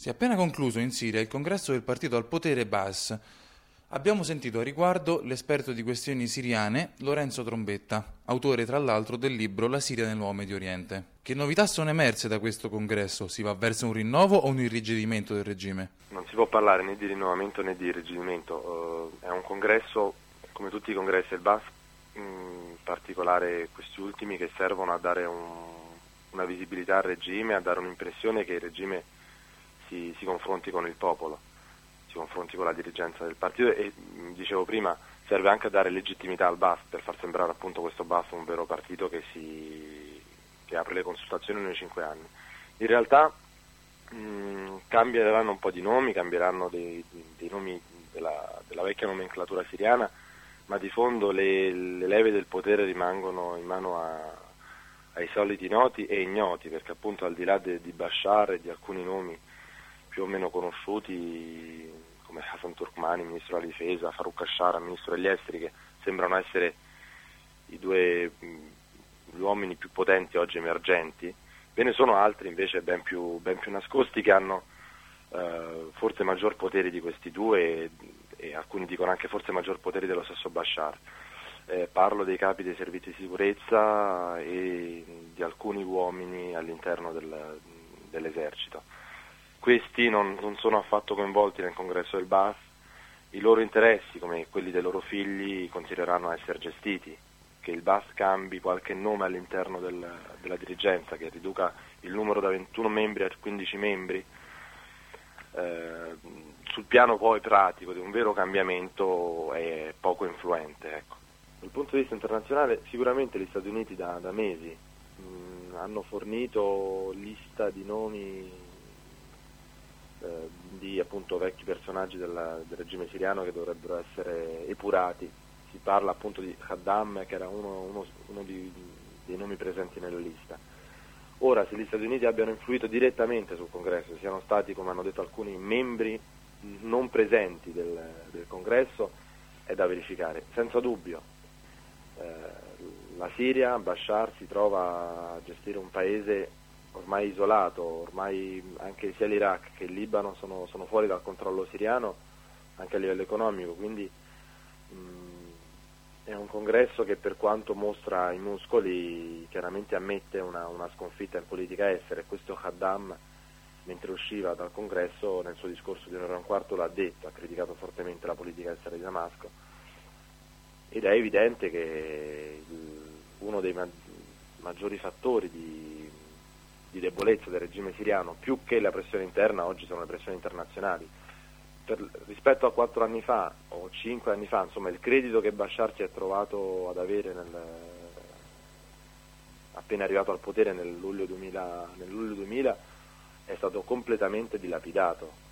Si è appena concluso in Siria il congresso del partito al potere Baas. Abbiamo sentito a riguardo l'esperto di questioni siriane Lorenzo Trombetta, autore tra l'altro del libro La Siria nel nuovo Medio Oriente. Che novità sono emerse da questo congresso? Si va verso un rinnovo o un irrigidimento del regime? Non si può parlare né di rinnovamento né di irrigidimento. È un congresso, come tutti i congressi del Baas, in particolare questi ultimi, che servono a dare una visibilità al regime, a dare un'impressione che il regime si confronti con il popolo, si confronti con la dirigenza del partito e, dicevo prima, serve anche a dare legittimità al Baas, per far sembrare appunto questo Baas un vero partito che apre le consultazioni ogni 5 anni. In realtà cambieranno un po' di nomi, cambieranno dei nomi della vecchia nomenclatura siriana, ma di fondo le leve del potere rimangono in mano ai soliti noti e ignoti, perché appunto al di là di Bashar e di alcuni nomi più o meno conosciuti come Hassan Turkmani, ministro della difesa, Farouk Ashara, ministro degli esteri, che sembrano essere gli uomini più potenti oggi emergenti, ve ne sono altri invece ben più nascosti che hanno forse maggior potere di questi due e alcuni dicono anche forse maggior potere dello stesso Bashar. Parlo dei capi dei servizi di sicurezza e di alcuni uomini all'interno dell'esercito. Questi non sono affatto coinvolti nel congresso del Baas, i loro interessi, come quelli dei loro figli, continueranno a essere gestiti. Che il Baas cambi qualche nome all'interno della dirigenza, che riduca il numero da 21 membri a 15 membri, sul piano poi pratico di un vero cambiamento è poco influente. Ecco. Dal punto di vista internazionale sicuramente gli Stati Uniti da mesi hanno fornito lista di nomi di appunto vecchi personaggi del regime siriano che dovrebbero essere epurati. Si parla appunto di Khaddam, che era uno dei nomi presenti nella lista. Ora, se gli Stati Uniti abbiano influito direttamente sul congresso, siano stati, come hanno detto alcuni, membri non presenti del congresso, è da verificare. Senza dubbio, la Siria, Bashar, si trova a gestire un paese ormai isolato, ormai anche sia l'Iraq che il Libano sono fuori dal controllo siriano anche a livello economico, quindi è un congresso che, per quanto mostra i muscoli, chiaramente ammette una sconfitta in politica estera, e questo Khaddam, mentre usciva dal congresso, nel suo discorso di un'ora e un quarto l'ha detto, ha criticato fortemente la politica estera di Damasco, ed è evidente che uno dei maggiori fattori di debolezza del regime siriano, più che la pressione interna, oggi sono le pressioni internazionali. Rispetto a 4 anni fa o 5 anni fa, insomma, il credito che Bashar si è trovato ad avere appena arrivato al potere nel luglio 2000 è stato completamente dilapidato.